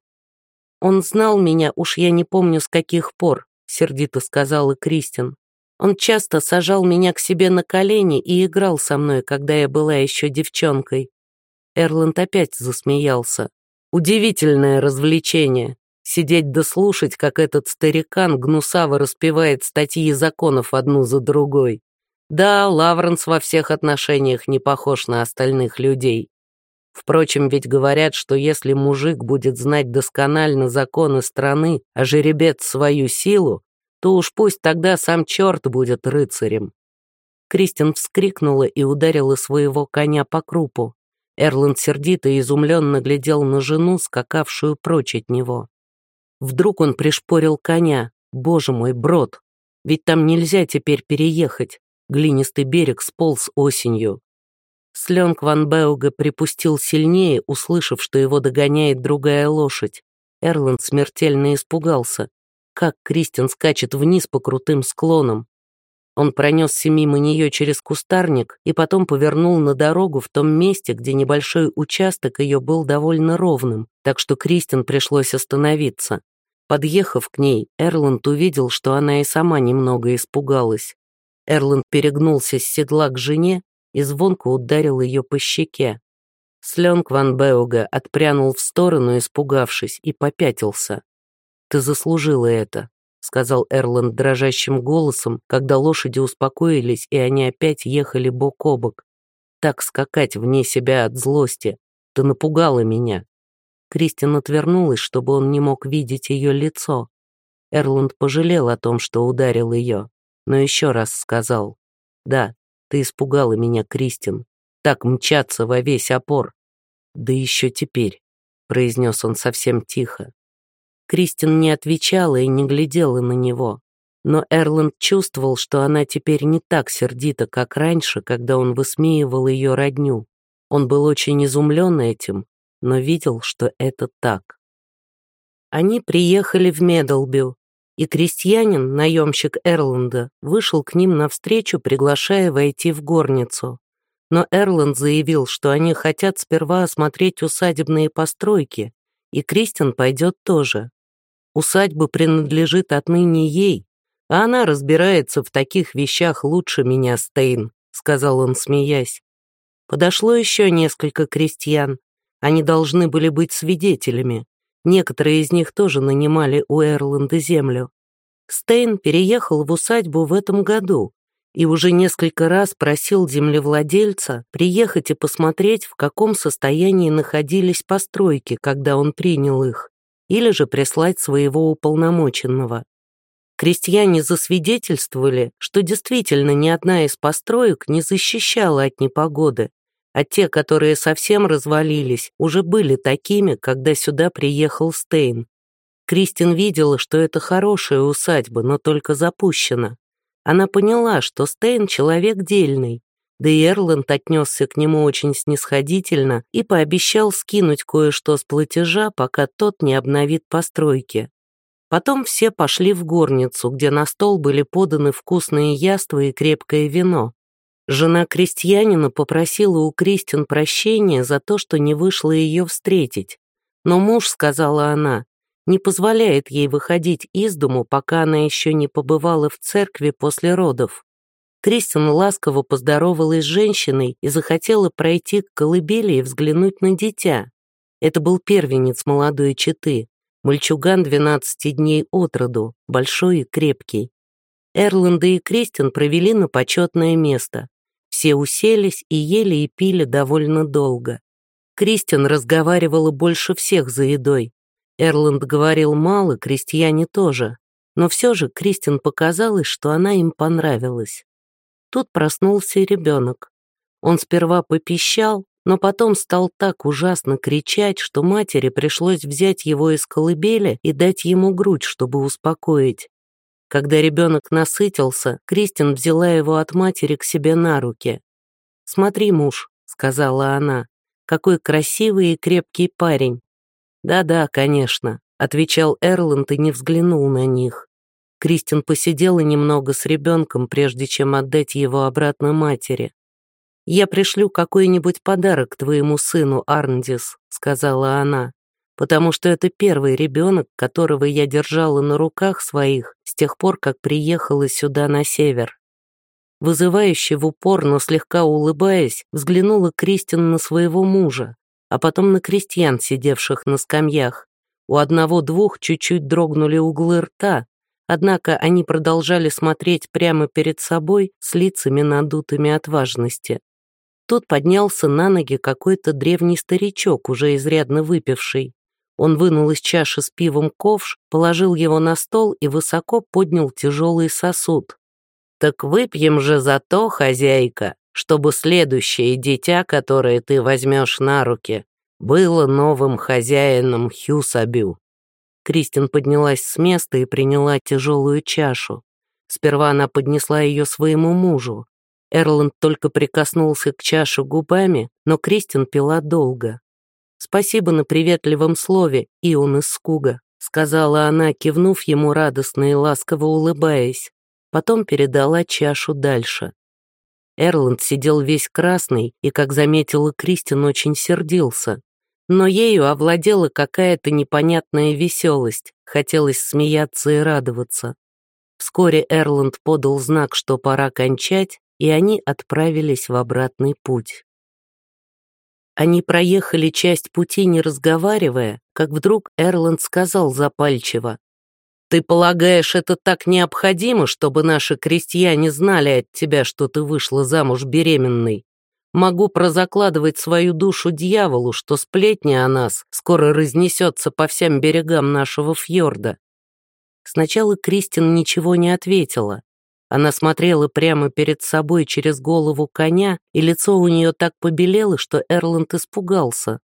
«Он знал меня, уж я не помню с каких пор», — сердито сказала Кристин. «Он часто сажал меня к себе на колени и играл со мной, когда я была еще девчонкой». Эрланд опять засмеялся. «Удивительное развлечение. Сидеть да слушать, как этот старикан гнусаво распевает статьи законов одну за другой. Да, Лавренс во всех отношениях не похож на остальных людей. Впрочем, ведь говорят, что если мужик будет знать досконально законы страны, а жеребец свою силу, то уж пусть тогда сам черт будет рыцарем». Кристин вскрикнула и ударила своего коня по крупу. Эрланд сердито и изумленно глядел на жену, скакавшую прочь от него. Вдруг он пришпорил коня. Боже мой, брод! Ведь там нельзя теперь переехать. Глинистый берег сполз осенью. Сленг ван Беуга припустил сильнее, услышав, что его догоняет другая лошадь. Эрланд смертельно испугался. Как Кристин скачет вниз по крутым склонам. Он пронесся мимо нее через кустарник и потом повернул на дорогу в том месте, где небольшой участок ее был довольно ровным, так что Кристин пришлось остановиться. Подъехав к ней, Эрланд увидел, что она и сама немного испугалась. Эрланд перегнулся с седла к жене и звонко ударил ее по щеке. Сленг ван Беуга отпрянул в сторону, испугавшись, и попятился. «Ты заслужила это», — сказал Эрланд дрожащим голосом, когда лошади успокоились, и они опять ехали бок о бок. «Так скакать вне себя от злости. Ты напугала меня». Кристин отвернулась, чтобы он не мог видеть ее лицо. Эрланд пожалел о том, что ударил ее, но еще раз сказал: «Да, ты испугала меня, Кристин. Так мчаться во весь опор». «Да еще теперь», — произнес он совсем тихо. Кристин не отвечала и не глядела на него, но Эрланд чувствовал, что она теперь не так сердита, как раньше, когда он высмеивал ее родню. Он был очень изумлен этим, но видел, что это так. Они приехали в Медлбю, и крестьянин, наемщик Эрланда, вышел к ним навстречу, приглашая войти в горницу. Но Эрланд заявил, что они хотят сперва осмотреть усадебные постройки, и Кристин пойдет тоже. Усадьба принадлежит отныне ей, а она разбирается в таких вещах лучше меня, Стейн», — сказал он, смеясь. Подошло еще несколько крестьян. Они должны были быть свидетелями. Некоторые из них тоже нанимали у Эрланда землю. Стейн переехал в усадьбу в этом году и уже несколько раз просил землевладельца приехать и посмотреть, в каком состоянии находились постройки, когда он принял их, или же прислать своего уполномоченного. Крестьяне засвидетельствовали, что действительно ни одна из построек не защищала от непогоды, а те, которые совсем развалились, уже были такими, когда сюда приехал Стейн. Кристин видела, что это хорошая усадьба, но только запущена. Она поняла, что Стейн человек дельный, да и Эрланд отнесся к нему очень снисходительно и пообещал скинуть кое-что с платежа, пока тот не обновит постройки. Потом все пошли в горницу, где на стол были поданы вкусные яства и крепкое вино. Жена крестьянина попросила у Кристин прощения за то, что не вышла ее встретить. Но муж, сказала она, не позволяет ей выходить из дому, пока она еще не побывала в церкви после родов. Кристин ласково поздоровалась с женщиной и захотела пройти к колыбели и взглянуть на дитя. Это был первенец молодой четы. Мальчуган двенадцати дней от роду, большой и крепкий. Эрланда и Кристин провели на почетное место. Все уселись и ели и пили довольно долго. Кристин разговаривала больше всех за едой. Эрланд говорил мало, крестьяне тоже. Но все же Кристин показалось, что она им понравилась. Тут проснулся ребенок. Он сперва попищал, но потом стал так ужасно кричать, что матери пришлось взять его из колыбели и дать ему грудь, чтобы успокоить. Когда ребенок насытился, Кристин взяла его от матери к себе на руки. «Смотри, муж», — сказала она, — «какой красивый и крепкий парень». «Да-да, конечно», — отвечал Эрланд и не взглянул на них. Кристин посидела немного с ребенком, прежде чем отдать его обратно матери. «Я пришлю какой-нибудь подарок твоему сыну, Арндис», — сказала она, «потому что это первый ребенок, которого я держала на руках своих с тех пор, как приехала сюда на север». Вызывающе в упор, но слегка улыбаясь, взглянула Кристин на своего мужа, а потом на крестьян, сидевших на скамьях. У одного-двух чуть-чуть дрогнули углы рта, однако они продолжали смотреть прямо перед собой с лицами надутыми от важности. Тут поднялся на ноги какой-то древний старичок, уже изрядно выпивший. Он вынул из чаши с пивом ковш, положил его на стол и высоко поднял тяжелый сосуд. «Так выпьем же за то, хозяйка, чтобы следующее дитя, которое ты возьмешь на руки, было новым хозяином Хьюсабю». Кристин поднялась с места и приняла тяжелую чашу. Сперва она поднесла ее своему мужу. Эрланд только прикоснулся к чаше губами, но Кристин пила долго. «Спасибо на приветливом слове, Ион из Скуга», сказала она, кивнув ему радостно и ласково улыбаясь. Потом передала чашу дальше. Эрланд сидел весь красный и, как заметила Кристин, очень сердился. Но ею овладела какая-то непонятная веселость, хотелось смеяться и радоваться. Вскоре Эрланд подал знак, что пора кончать, и они отправились в обратный путь. Они проехали часть пути, не разговаривая, как вдруг Эрланд сказал запальчиво: «Ты полагаешь, это так необходимо, чтобы наши крестьяне знали от тебя, что ты вышла замуж беременной? Могу прозакладывать свою душу дьяволу, что сплетня о нас скоро разнесется по всем берегам нашего фьорда». Сначала Кристин ничего не ответила. Она смотрела прямо перед собой через голову коня, и лицо у нее так побелело, что Эрланд испугался.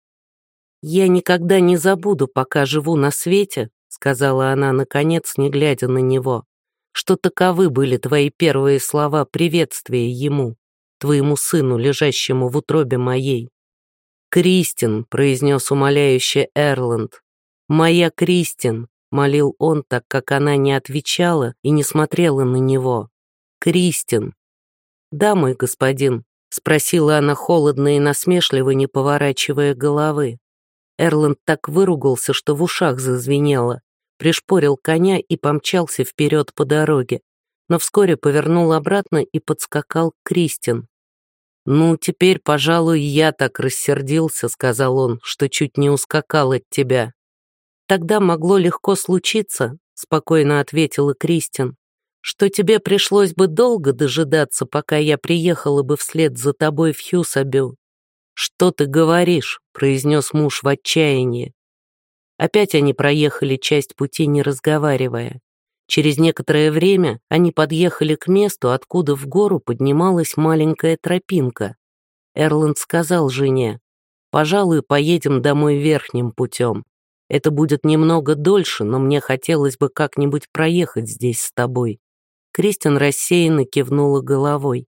«Я никогда не забуду, пока живу на свете», — сказала она, наконец, не глядя на него, «что таковы были твои первые слова приветствия ему, твоему сыну, лежащему в утробе моей». «Кристин», — произнес умоляюще Эрланд, «моя Кристин», — молил он, так как она не отвечала и не смотрела на него. «Кристин». «Да, мой господин», — спросила она холодно и насмешливо, не поворачивая головы. Эрланд так выругался, что в ушах зазвенело, пришпорил коня и помчался вперед по дороге, но вскоре повернул обратно и подскакал к Кристин. «Ну, теперь, пожалуй, я так рассердился», — сказал он, «что чуть не ускакал от тебя». «Тогда могло легко случиться», — спокойно ответила Кристин, «что тебе пришлось бы долго дожидаться, пока я приехала бы вслед за тобой в Хьюсабю». «Что ты говоришь?» — произнес муж в отчаянии. Опять они проехали часть пути, не разговаривая. Через некоторое время они подъехали к месту, откуда в гору поднималась маленькая тропинка. Эрланд сказал жене: «Пожалуй, поедем домой верхним путем. Это будет немного дольше, но мне хотелось бы как-нибудь проехать здесь с тобой». Кристин рассеянно кивнула головой.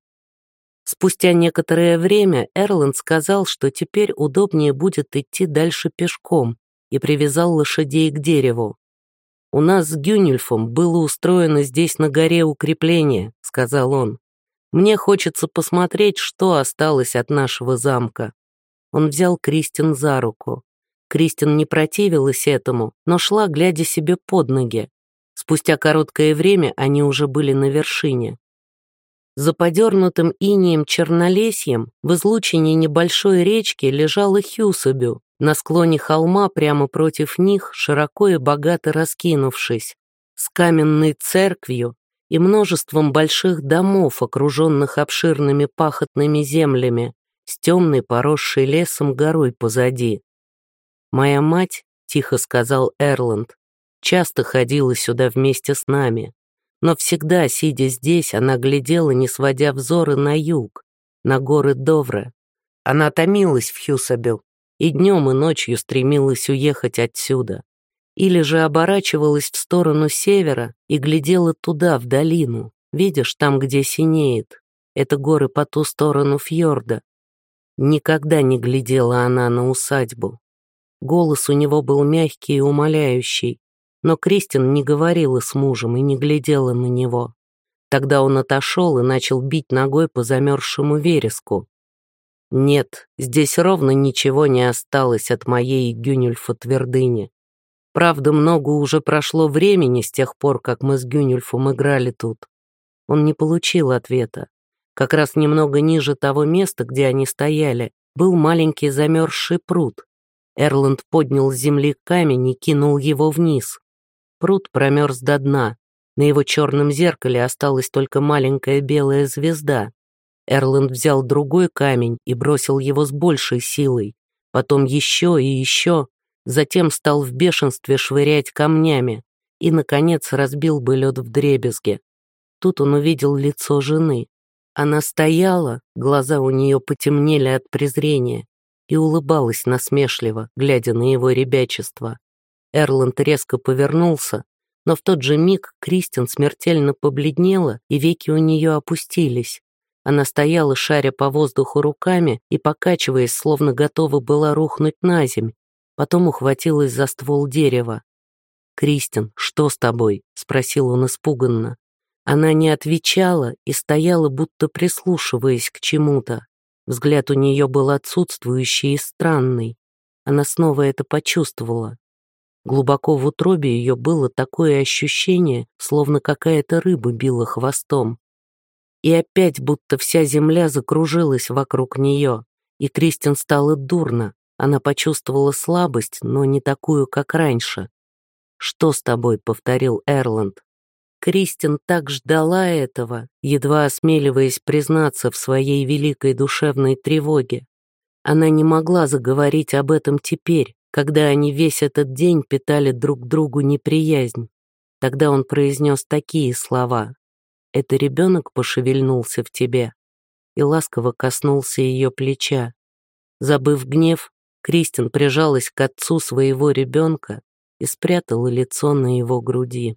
Спустя некоторое время Эрланд сказал, что теперь удобнее будет идти дальше пешком, и привязал лошадей к дереву. «У нас с Гюнильфом было устроено здесь на горе укрепление», — сказал он. «Мне хочется посмотреть, что осталось от нашего замка». Он взял Кристин за руку. Кристин не противилась этому, но шла, глядя себе под ноги. Спустя короткое время они уже были на вершине. За подернутым инеем чернолесьем в излучине небольшой речки лежала Хьюсабю, На склоне холма прямо против них, широко и богато раскинувшись, с каменной церковью и множеством больших домов, окруженных обширными пахотными землями, с темной поросшей лесом горой позади. «Моя мать, — тихо сказал Эрланд, — часто ходила сюда вместе с нами, но всегда, сидя здесь, она глядела, не сводя взоры, на юг, на горы Довре. Она томилась в Хьюсабел и днем и ночью стремилась уехать отсюда. Или же оборачивалась в сторону севера и глядела туда, в долину. Видишь, там, где синеет. Это горы по ту сторону фьорда. Никогда не глядела она на усадьбу. Голос у него был мягкий и умоляющий, но Кристин не говорила с мужем и не глядела на него. Тогда он отошел и начал бить ногой по замерзшему вереску. Нет, здесь ровно ничего не осталось от моей Гюнюльфа твердыни. Правда, много уже прошло времени с тех пор, как мы с Гюнюльфом играли тут. Он не получил ответа. Как раз немного ниже того места, где они стояли, был маленький замерзший пруд. Эрланд поднял с земли камень и кинул его вниз. Пруд промерз до дна. На его черном зеркале осталась только маленькая белая звезда. Эрланд взял другой камень и бросил его с большей силой. Потом еще и еще. Затем стал в бешенстве швырять камнями и, наконец, разбил бы лед вдребезги. Тут он увидел лицо жены. Она стояла, глаза у нее потемнели от презрения, и улыбалась насмешливо, глядя на его ребячество. Эрланд резко повернулся, но в тот же миг Кристин смертельно побледнела, и веки у нее опустились. Она стояла, шаря по воздуху руками и покачиваясь, словно готова была рухнуть на земь. Потом ухватилась за ствол дерева. «Кристин, что с тобой?» — спросил он испуганно. Она не отвечала и стояла, будто прислушиваясь к чему-то. Взгляд у нее был отсутствующий и странный. Она снова это почувствовала. Глубоко в утробе ее было такое ощущение, словно какая-то рыба била хвостом. И опять будто вся земля закружилась вокруг нее, и Кристин стало дурно. Она почувствовала слабость, но не такую, как раньше. «Что с тобой?» — повторил Эрланд. Кристин так ждала этого, едва осмеливаясь признаться в своей великой душевной тревоге. Она не могла заговорить об этом теперь, когда они весь этот день питали друг другу неприязнь. Тогда он произнес такие слова: «Это ребенок пошевельнулся в тебе», и ласково коснулся ее плеча. Забыв гнев, Кристин прижалась к отцу своего ребенка и спрятала лицо на его груди.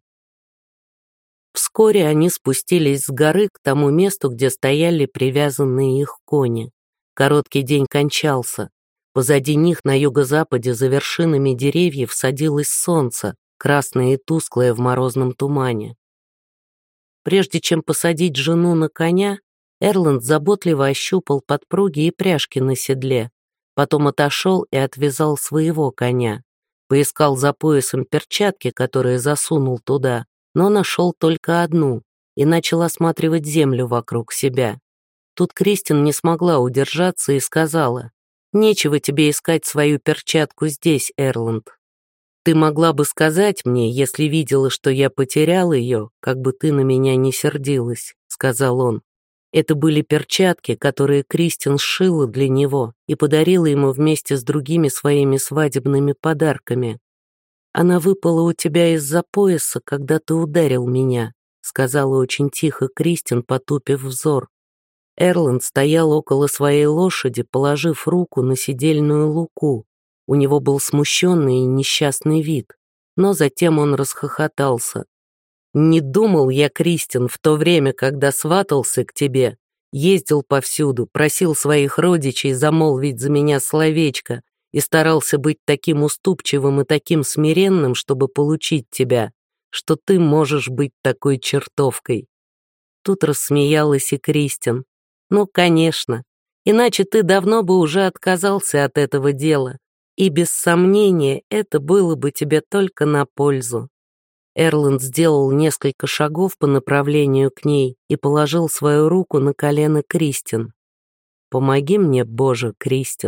Вскоре они спустились с горы к тому месту, где стояли привязанные их кони. Короткий день кончался. Позади них на юго-западе за вершинами деревьев садилось солнце, красное и тусклое в морозном тумане. Прежде чем посадить жену на коня, Эрланд заботливо ощупал подпруги и пряжки на седле, потом отошел и отвязал своего коня. Поискал за поясом перчатки, которые засунул туда, но нашел только одну и начал осматривать землю вокруг себя. Тут Кристин не смогла удержаться и сказала: «Нечего тебе искать свою перчатку здесь, Эрланд. Ты могла бы сказать мне, если видела, что я потерял ее, как бы ты на меня не сердилась», — сказал он. Это были перчатки, которые Кристин сшила для него и подарила ему вместе с другими своими свадебными подарками. «Она выпала у тебя из-за пояса, когда ты ударил меня», — сказала очень тихо Кристин, потупив взор. Эрланд стоял около своей лошади, положив руку на седельную луку. У него был смущенный и несчастный вид, но затем он расхохотался. «Не думал я, Кристин, в то время, когда сватался к тебе, ездил повсюду, просил своих родичей замолвить за меня словечко и старался быть таким уступчивым и таким смиренным, чтобы получить тебя, что ты можешь быть такой чертовкой». Тут рассмеялась и Кристин. «Ну, конечно, иначе ты давно бы уже отказался от этого дела, и без сомнения это было бы тебе только на пользу». Эрланд сделал несколько шагов по направлению к ней и положил свою руку на колено Кристин. «Помоги мне, Боже, Кристин.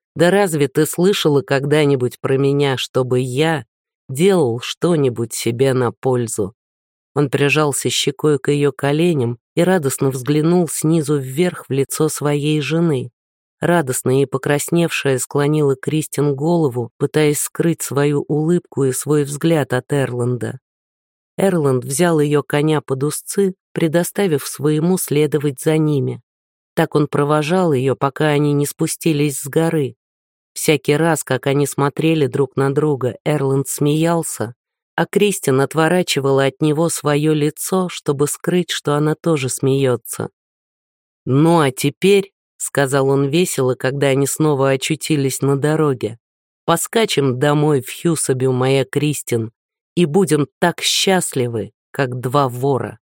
Да разве ты слышала когда-нибудь про меня, чтобы я делал что-нибудь себе на пользу?» Он прижался щекой к ее коленям и радостно взглянул снизу вверх в лицо своей жены. Радостная и покрасневшая склонила Кристин голову, пытаясь скрыть свою улыбку и свой взгляд от Эрланда. Эрланд взял ее коня под узцы, предоставив своему следовать за ними. Так он провожал ее, пока они не спустились с горы. Всякий раз, как они смотрели друг на друга, Эрланд смеялся, а Кристин отворачивала от него свое лицо, чтобы скрыть, что она тоже смеется. «Ну а теперь», — сказал он весело, когда они снова очутились на дороге, «поскачем домой в Хьюсабю, моя Кристин, и будем так счастливы, как два вора».